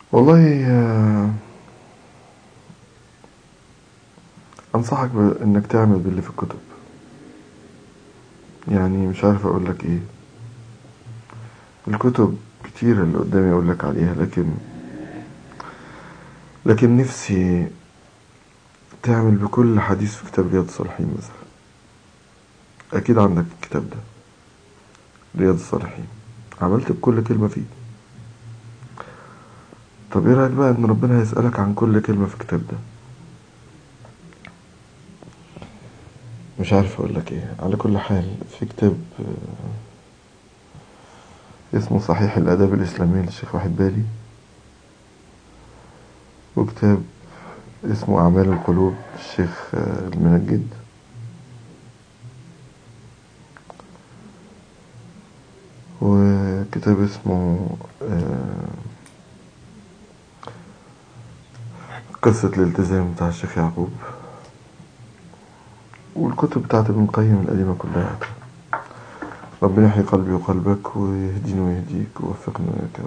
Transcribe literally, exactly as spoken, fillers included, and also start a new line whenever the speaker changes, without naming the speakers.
والله آه، انصحك بانك تعمل باللي في الكتب. يعني مش عارف اقول لك ايه. الكتب كتير اللي قدامي اقول لك عليها، لكن لكن نفسي تعمل بكل حديث في كتاب رياض الصالحين مثلا. اكيد عندك الكتاب ده، رياض الصالحين، عملت بكل كلمة فيه. طب ايه رأيك بقى ان ربنا هيسألك عن كل كلمة في الكتاب ده؟ مش عارف اقول لك ايه. على كل حال، في كتاب آه، اسمه صحيح الآداب الإسلامية للشيخ واحد بالي، وكتاب اسمه أعمال القلوب للشيخ آه، المنجد، وكتاب اسمه آه، قصة الالتزام بتاع الشيخ يعقوب، والكتب بتاعت ابن القيم القديمة كلها. ربنا يحيي قلبي وقلبك ويهديني ويهديك ويوفقنا وإياك.